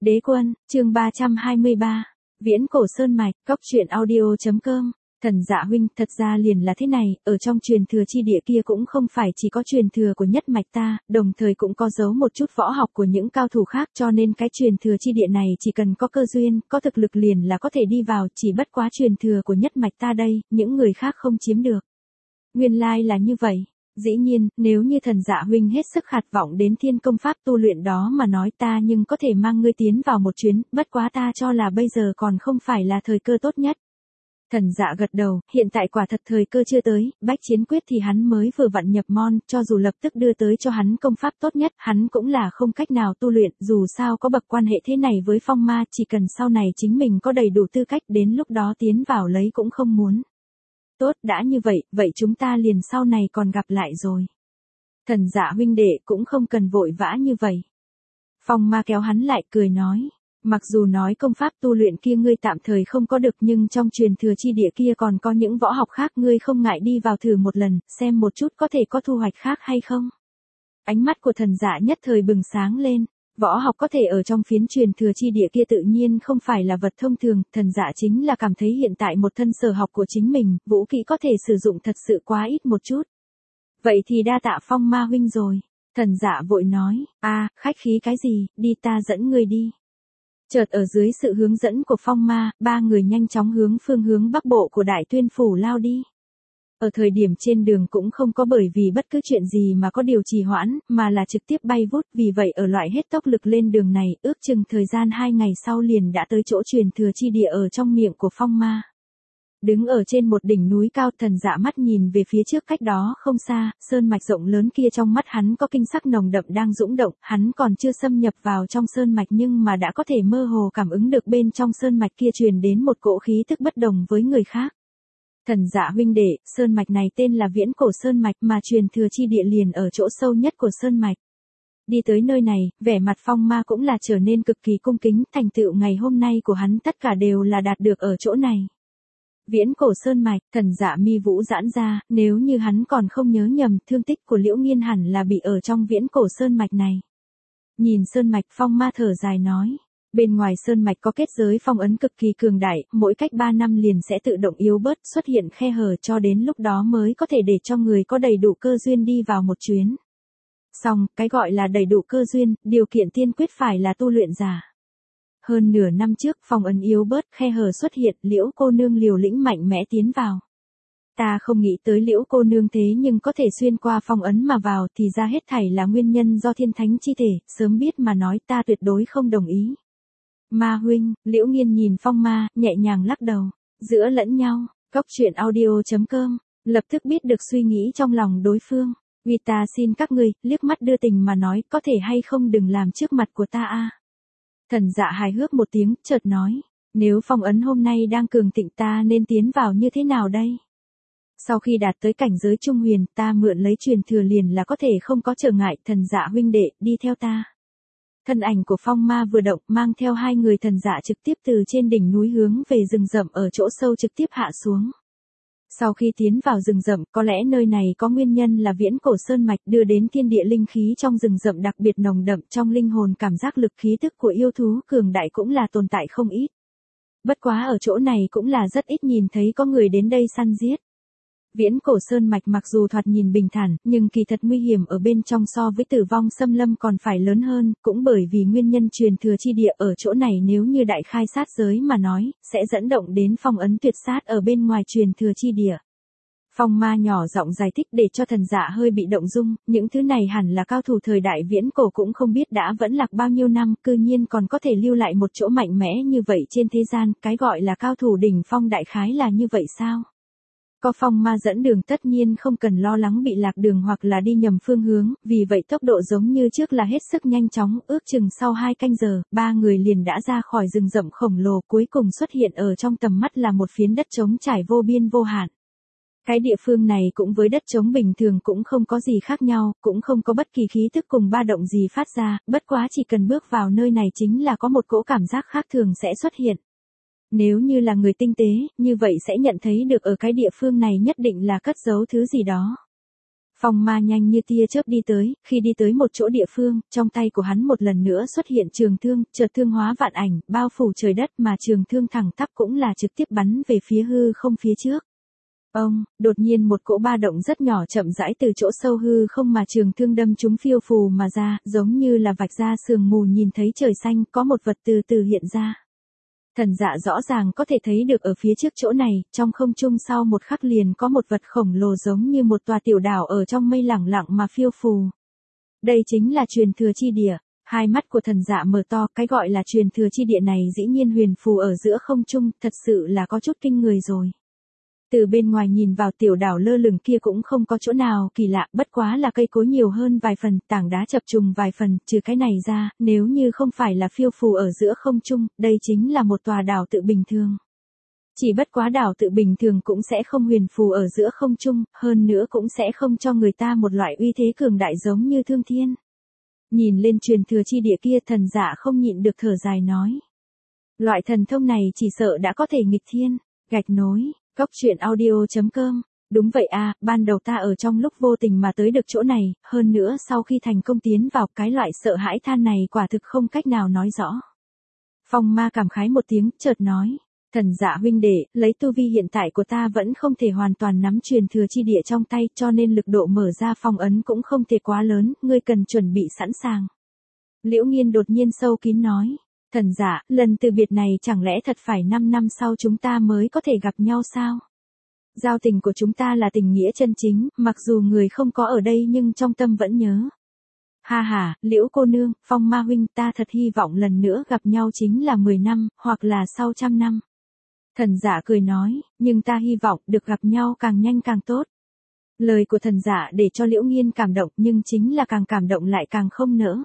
Đế quân, chương 323. Viễn cổ sơn mạch, cóc truyện audio.com. Thần Dạ huynh, thật ra liền là thế này, ở trong truyền thừa chi địa kia cũng không phải chỉ có truyền thừa của nhất mạch ta, đồng thời cũng có giấu một chút võ học của những cao thủ khác, cho nên cái truyền thừa chi địa này chỉ cần có cơ duyên, có thực lực liền là có thể đi vào, chỉ bất quá truyền thừa của nhất mạch ta đây, những người khác không chiếm được. Nguyên lai là như vậy. Dĩ nhiên, nếu như Thần Dạ huynh hết sức khát vọng đến thiên công pháp tu luyện đó mà nói ta nhưng có thể mang ngươi tiến vào một chuyến, bất quá ta cho là bây giờ còn không phải là thời cơ tốt nhất. Thần Dạ gật đầu, hiện tại quả thật thời cơ chưa tới, bách chiến quyết thì hắn mới vừa vặn nhập môn, cho dù lập tức đưa tới cho hắn công pháp tốt nhất, hắn cũng là không cách nào tu luyện, dù sao có bậc quan hệ thế này với phong ma, chỉ cần sau này chính mình có đầy đủ tư cách đến lúc đó tiến vào lấy cũng không muốn. Tốt, đã như vậy, vậy chúng ta liền sau này còn gặp lại rồi. Thần Dạ huynh đệ cũng không cần vội vã như vậy. Phong ma kéo hắn lại cười nói, mặc dù nói công pháp tu luyện kia ngươi tạm thời không có được nhưng trong truyền thừa chi địa kia còn có những võ học khác ngươi không ngại đi vào thử một lần, xem một chút có thể có thu hoạch khác hay không. Ánh mắt của Thần Dạ nhất thời bừng sáng lên. Võ học có thể ở trong phiến truyền thừa chi địa kia tự nhiên không phải là vật thông thường, Thần Dạ chính là cảm thấy hiện tại một thân sở học của chính mình, vũ kỹ có thể sử dụng thật sự quá ít một chút. Vậy thì đa tạ Phong ma huynh rồi. Thần Dạ vội nói, khách khí cái gì, đi ta dẫn ngươi đi. Chợt ở dưới sự hướng dẫn của Phong ma, ba người nhanh chóng hướng phương hướng bắc bộ của Đại Tuyên Phủ lao đi. Ở thời điểm trên đường cũng không có bởi vì bất cứ chuyện gì mà có điều trì hoãn, mà là trực tiếp bay vút, vì vậy ở loại hết tốc lực lên đường này, ước chừng thời gian 2 ngày sau liền đã tới chỗ truyền thừa chi địa ở trong miệng của Phong ma. Đứng ở trên một đỉnh núi cao, Thần Dạ mắt nhìn về phía trước cách đó không xa, sơn mạch rộng lớn kia trong mắt hắn có kinh sắc nồng đậm đang dũng động, hắn còn chưa xâm nhập vào trong sơn mạch nhưng mà đã có thể mơ hồ cảm ứng được bên trong sơn mạch kia truyền đến một cỗ khí tức bất đồng với người khác. Thần Dạ huynh đệ, sơn mạch này tên là Viễn cổ sơn mạch mà truyền thừa chi địa liền ở chỗ sâu nhất của sơn mạch. Đi tới nơi này, vẻ mặt Phong ma cũng là trở nên cực kỳ cung kính, thành tựu ngày hôm nay của hắn tất cả đều là đạt được ở chỗ này. Viễn cổ sơn mạch, Thần Dạ mi vũ giãn ra, nếu như hắn còn không nhớ nhầm, thương tích của Liễu Nghiên hẳn là bị ở trong viễn cổ sơn mạch này. Nhìn sơn mạch, Phong ma thở dài nói. Bên ngoài sơn mạch có kết giới phong ấn cực kỳ cường đại, mỗi cách 3 năm liền sẽ tự động yếu bớt, xuất hiện khe hở cho đến lúc đó mới có thể để cho người có đầy đủ cơ duyên đi vào một chuyến. Xong, cái gọi là đầy đủ cơ duyên, điều kiện tiên quyết phải là tu luyện giả. Hơn nửa năm trước, phong ấn yếu bớt, khe hở xuất hiện, Liễu cô nương liều lĩnh mạnh mẽ tiến vào. Ta không nghĩ tới Liễu cô nương thế nhưng có thể xuyên qua phong ấn mà vào, thì ra hết thảy là nguyên nhân do thiên thánh chi thể, sớm biết mà nói ta tuyệt đối không đồng ý. Ma huynh, Liễu Nghiên nhìn Phong ma, nhẹ nhàng lắc đầu, giữa lẫn nhau, cóc truyện audio.com, lập tức biết được suy nghĩ trong lòng đối phương. Vì ta xin các ngươi, liếc mắt đưa tình mà nói, có thể hay không đừng làm trước mặt của ta a. Thần Dạ hài hước một tiếng, chợt nói, nếu phong ấn hôm nay đang cường thịnh ta nên tiến vào như thế nào đây? Sau khi đạt tới cảnh giới trung huyền, ta mượn lấy truyền thừa liền là có thể không có trở ngại, Thần Dạ huynh đệ, đi theo ta. Thân ảnh của Phong ma vừa động, mang theo 2 người Thần Dạ trực tiếp từ trên đỉnh núi hướng về rừng rậm ở chỗ sâu trực tiếp hạ xuống. Sau khi tiến vào rừng rậm, có lẽ nơi này có nguyên nhân là viễn cổ sơn mạch đưa đến thiên địa linh khí trong rừng rậm đặc biệt nồng đậm, trong linh hồn cảm giác lực khí tức của yêu thú cường đại cũng là tồn tại không ít. Bất quá ở chỗ này cũng là rất ít nhìn thấy có người đến đây săn giết. Viễn cổ sơn mạch mặc dù thoạt nhìn bình thản, nhưng kỳ thật nguy hiểm ở bên trong so với tử vong xâm lâm còn phải lớn hơn, cũng bởi vì nguyên nhân truyền thừa chi địa ở chỗ này nếu như đại khai sát giới mà nói, sẽ dẫn động đến phong ấn tuyệt sát ở bên ngoài truyền thừa chi địa. Phong ma nhỏ giọng giải thích để cho Thần Dạ hơi bị động dung, những thứ này hẳn là cao thủ thời đại viễn cổ cũng không biết đã vẫn lạc bao nhiêu năm, cư nhiên còn có thể lưu lại một chỗ mạnh mẽ như vậy trên thế gian, cái gọi là cao thủ đỉnh phong đại khái là như vậy sao? Có Phong ma dẫn đường tất nhiên không cần lo lắng bị lạc đường hoặc là đi nhầm phương hướng, vì vậy tốc độ giống như trước là hết sức nhanh chóng, ước chừng sau 2 canh giờ, 3 người liền đã ra khỏi rừng rậm khổng lồ, cuối cùng xuất hiện ở trong tầm mắt là một phiến đất trống trải vô biên vô hạn. Cái địa phương này cũng với đất trống bình thường cũng không có gì khác nhau, cũng không có bất kỳ khí tức cùng ba động gì phát ra, bất quá chỉ cần bước vào nơi này chính là có một cỗ cảm giác khác thường sẽ xuất hiện. Nếu như là người tinh tế, như vậy sẽ nhận thấy được ở cái địa phương này nhất định là cất giấu thứ gì đó. Phong ma nhanh như tia chớp đi tới, khi đi tới một chỗ địa phương, trong tay của hắn một lần nữa xuất hiện trường thương, chợt thương hóa vạn ảnh, bao phủ trời đất mà trường thương thẳng tắp cũng là trực tiếp bắn về phía hư không phía trước. Ông, đột nhiên một cỗ ba động rất nhỏ chậm rãi từ chỗ sâu hư không mà trường thương đâm chúng phiêu phù mà ra, giống như là vạch ra sương mù nhìn thấy trời xanh, có một vật từ từ hiện ra. Thần dạ rõ ràng có thể thấy được ở phía trước chỗ này, trong không trung sau một khắc liền có một vật khổng lồ giống như một tòa tiểu đảo ở trong mây lẳng lặng mà phiêu phù. Đây chính là truyền thừa chi địa. Hai mắt của thần dạ mở to, cái gọi là truyền thừa chi địa này dĩ nhiên huyền phù ở giữa không trung, thật sự là có chút kinh người rồi. Từ bên ngoài nhìn vào tiểu đảo lơ lửng kia cũng không có chỗ nào kỳ lạ, bất quá là cây cối nhiều hơn vài phần, tảng đá chập trùng vài phần, trừ cái này ra, nếu như không phải là phiêu phù ở giữa không trung, đây chính là một tòa đảo tự bình thường. Chỉ bất quá đảo tự bình thường cũng sẽ không huyền phù ở giữa không trung, hơn nữa cũng sẽ không cho người ta một loại uy thế cường đại giống như thương thiên. Nhìn lên truyền thừa chi địa kia, thần dạ không nhịn được thở dài nói. Loại thần thông này chỉ sợ đã có thể nghịch thiên. Gạch nối. Cóc truyện audio.com. Đúng vậy à, ban đầu ta ở trong lúc vô tình mà tới được chỗ này, hơn nữa sau khi thành công tiến vào cái loại sợ hãi than này quả thực không cách nào nói rõ. Phong ma cảm khái một tiếng, chợt nói. Thần dạ huynh đệ, lấy tu vi hiện tại của ta vẫn không thể hoàn toàn nắm truyền thừa chi địa trong tay, cho nên lực độ mở ra phong ấn cũng không thể quá lớn, ngươi cần chuẩn bị sẵn sàng. Liễu Nghiên đột nhiên sâu kín nói. Thần dạ, lần từ biệt này chẳng lẽ thật phải 5 năm sau chúng ta mới có thể gặp nhau sao? Giao tình của chúng ta là tình nghĩa chân chính, mặc dù người không có ở đây nhưng trong tâm vẫn nhớ. Ha ha, Liễu cô nương, Phong ma huynh, ta thật hy vọng lần nữa gặp nhau chính là 10 năm, hoặc là sau 100 năm. Thần dạ cười nói, nhưng ta hy vọng được gặp nhau càng nhanh càng tốt. Lời của thần dạ để cho Liễu Nghiên cảm động, nhưng chính là càng cảm động lại càng không nỡ.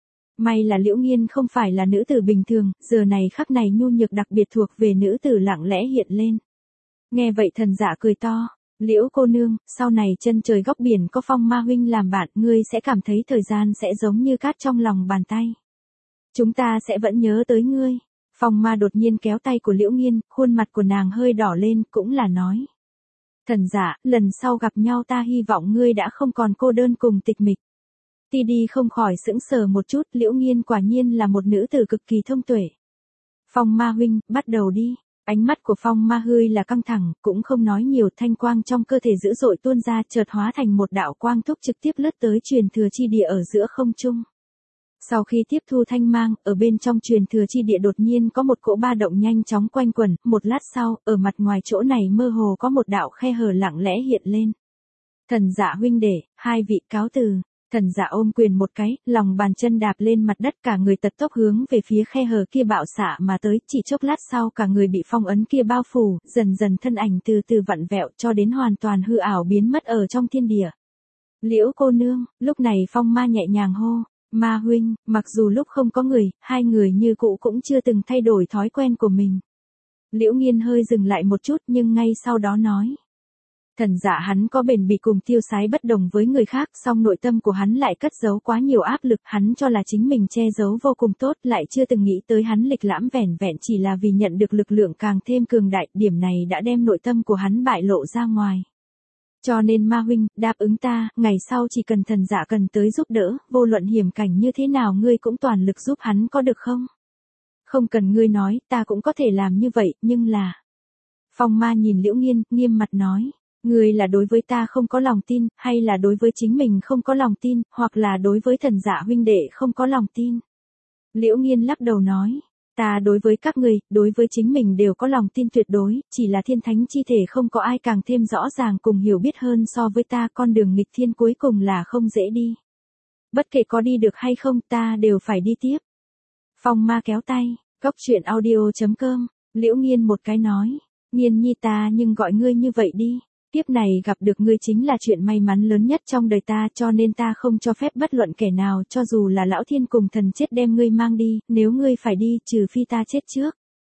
May là Liễu Nghiên không phải là nữ tử bình thường, giờ này khắc này nhu nhược đặc biệt thuộc về nữ tử lặng lẽ hiện lên. Nghe vậy thần dạ cười to, Liễu cô nương, sau này chân trời góc biển có Phong ma huynh làm bạn, ngươi sẽ cảm thấy thời gian sẽ giống như cát trong lòng bàn tay. Chúng ta sẽ vẫn nhớ tới ngươi. Phong ma đột nhiên kéo tay của Liễu Nghiên, khuôn mặt của nàng hơi đỏ lên, cũng là nói. Thần dạ, lần sau gặp nhau ta hy vọng ngươi đã không còn cô đơn cùng tịch mịch. Ti đi không khỏi sững sờ một chút, Liễu Nghiên quả nhiên là một nữ tử cực kỳ thông tuệ. Phong ma huynh, bắt đầu đi. Ánh mắt của Phong ma hơi là căng thẳng, cũng không nói nhiều, thanh quang trong cơ thể dữ dội tuôn ra, chợt hóa thành một đạo quang thúc trực tiếp lướt tới truyền thừa chi địa ở giữa không trung. Sau khi tiếp thu thanh mang, ở bên trong truyền thừa chi địa đột nhiên có một cỗ ba động nhanh chóng quanh quẩn, một lát sau, ở mặt ngoài chỗ này mơ hồ có một đạo khe hở lặng lẽ hiện lên. Thần dạ huynh đệ, hai vị cáo từ. Thần dạ ôm quyền một cái, lòng bàn chân đạp lên mặt đất, cả người tật tốc hướng về phía khe hở kia bạo xạ mà tới, chỉ chốc lát sau cả người bị phong ấn kia bao phủ, dần dần thân ảnh từ từ vặn vẹo cho đến hoàn toàn hư ảo biến mất ở trong thiên địa. Liễu cô nương, lúc này Phong ma nhẹ nhàng hô, ma huynh, mặc dù lúc không có người, hai người như cũ cũng chưa từng thay đổi thói quen của mình. Liễu Nghiên hơi dừng lại một chút nhưng ngay sau đó nói. Thần dạ hắn có bền bỉ cùng tiêu sái bất đồng với người khác, song nội tâm của hắn lại cất giấu quá nhiều áp lực, hắn cho là chính mình che giấu vô cùng tốt, lại chưa từng nghĩ tới hắn lịch lãm vẻn vẹn chỉ là vì nhận được lực lượng càng thêm cường đại, điểm này đã đem nội tâm của hắn bại lộ ra ngoài. Cho nên ma huynh, đáp ứng ta, ngày sau chỉ cần thần dạ cần tới giúp đỡ, vô luận hiểm cảnh như thế nào ngươi cũng toàn lực giúp hắn có được không? Không cần ngươi nói, ta cũng có thể làm như vậy, nhưng là... Phong ma nhìn Liễu Nghiên, nghiêm mặt nói. Ngươi là đối với ta không có lòng tin, hay là đối với chính mình không có lòng tin, hoặc là đối với thần dạ huynh đệ không có lòng tin? Liễu Nghiên lắc đầu nói, ta đối với các ngươi, đối với chính mình đều có lòng tin tuyệt đối, chỉ là thiên thánh chi thể không có ai càng thêm rõ ràng cùng hiểu biết hơn so với ta, con đường nghịch thiên cuối cùng là không dễ đi. Bất kể có đi được hay không ta đều phải đi tiếp. Phong ma kéo tay, cóc truyện audio.com, Liễu Nghiên một cái nói, Nghiên nhi ta nhưng gọi ngươi như vậy đi. Kiếp này gặp được ngươi chính là chuyện may mắn lớn nhất trong đời ta, cho nên ta không cho phép bất luận kẻ nào, cho dù là lão thiên cùng thần chết đem ngươi mang đi, nếu ngươi phải đi, trừ phi ta chết trước.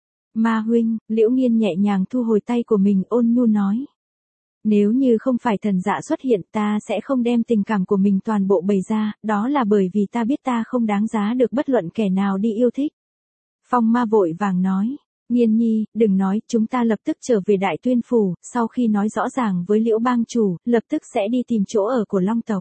Ma huynh, Liễu Nghiên nhẹ nhàng thu hồi tay của mình, ôn nhu nói. Nếu như không phải thần dạ xuất hiện, ta sẽ không đem tình cảm của mình toàn bộ bày ra, đó là bởi vì ta biết ta không đáng giá được bất luận kẻ nào đi yêu thích. Phong ma vội vàng nói. Nghiên nhi, đừng nói, chúng ta lập tức trở về Đại Tuyên Phủ, sau khi nói rõ ràng với Liễu bang chủ, lập tức sẽ đi tìm chỗ ở của Long tộc.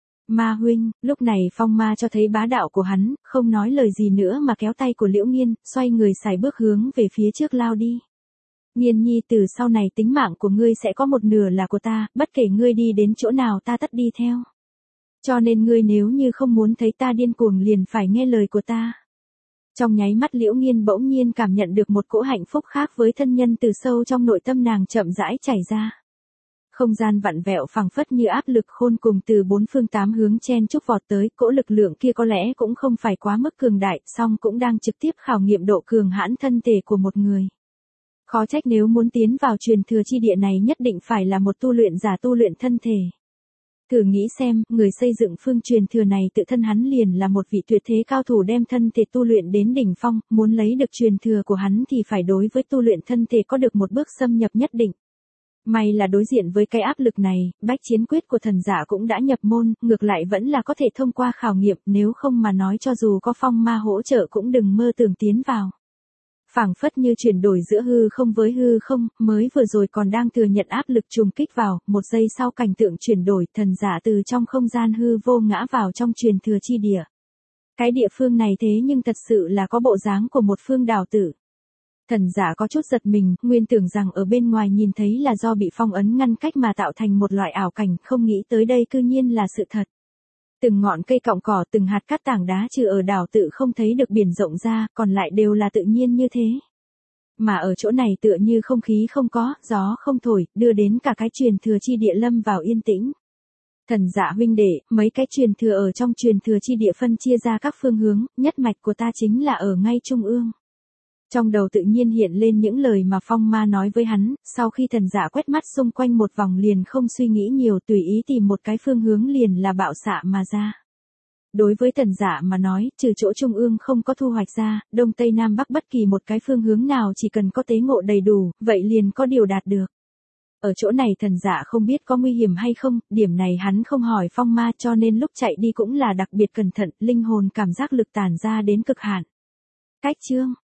Ma huynh, lúc này phong ma cho thấy bá đạo của hắn, không nói lời gì nữa mà kéo tay của Liễu Nghiên, xoay người sải bước hướng về phía trước lao đi. Nghiên nhi, từ sau này tính mạng của ngươi sẽ có một nửa là của ta, bất kể ngươi đi đến chỗ nào ta tất đi theo. Cho nên ngươi nếu như không muốn thấy ta điên cuồng liền phải nghe lời của ta. Trong nháy mắt Liễu Nghiên bỗng nhiên cảm nhận được một cỗ hạnh phúc khác với thân nhân từ sâu trong nội tâm nàng chậm rãi chảy ra. Không gian vặn vẹo phẳng phất như áp lực khôn cùng từ bốn phương tám hướng chen chúc vọt tới, cỗ lực lượng kia có lẽ cũng không phải quá mức cường đại, song cũng đang trực tiếp khảo nghiệm độ cường hãn thân thể của một người. Khó trách nếu muốn tiến vào truyền thừa chi địa này nhất định phải là một tu luyện giả tu luyện thân thể. Thử nghĩ xem, người xây dựng phương truyền thừa này tự thân hắn liền là một vị tuyệt thế cao thủ đem thân thể tu luyện đến đỉnh phong, muốn lấy được truyền thừa của hắn thì phải đối với tu luyện thân thể có được một bước xâm nhập nhất định. May là đối diện với cái áp lực này, bách chiến quyết của thần giả cũng đã nhập môn, ngược lại vẫn là có thể thông qua khảo nghiệm, nếu không mà nói cho dù có phong ma hỗ trợ cũng đừng mơ tưởng tiến vào. Phảng phất như chuyển đổi giữa hư không với hư không, mới vừa rồi còn đang thừa nhận áp lực trùng kích vào, một giây sau cảnh tượng chuyển đổi, thần giả từ trong không gian hư vô ngã vào trong truyền thừa chi địa. Cái địa phương này thế nhưng thật sự là có bộ dáng của một phương đảo tử. Thần giả có chút giật mình, nguyên tưởng rằng ở bên ngoài nhìn thấy là do bị phong ấn ngăn cách mà tạo thành một loại ảo cảnh, không nghĩ tới đây cư nhiên là sự thật. Từng ngọn cây cọng cỏ, từng hạt cát tảng đá trừ ở đảo tự không thấy được biển rộng ra, còn lại đều là tự nhiên như thế. Mà ở chỗ này tựa như không khí không có, gió không thổi, đưa đến cả cái truyền thừa chi địa lâm vào yên tĩnh. Thần dạ huynh đệ, mấy cái truyền thừa ở trong truyền thừa chi địa phân chia ra các phương hướng, nhất mạch của ta chính là ở ngay trung ương. Trong đầu tự nhiên hiện lên những lời mà phong ma nói với hắn, sau khi thần giả quét mắt xung quanh một vòng liền không suy nghĩ nhiều tùy ý tìm một cái phương hướng liền là bạo xạ mà ra. Đối với thần giả mà nói, trừ chỗ trung ương không có thu hoạch ra, đông tây nam bắc bất kỳ một cái phương hướng nào chỉ cần có tế ngộ đầy đủ, vậy liền có điều đạt được. Ở chỗ này thần giả không biết có nguy hiểm hay không, điểm này hắn không hỏi phong ma cho nên lúc chạy đi cũng là đặc biệt cẩn thận, linh hồn cảm giác lực tản ra đến cực hạn. Cách chương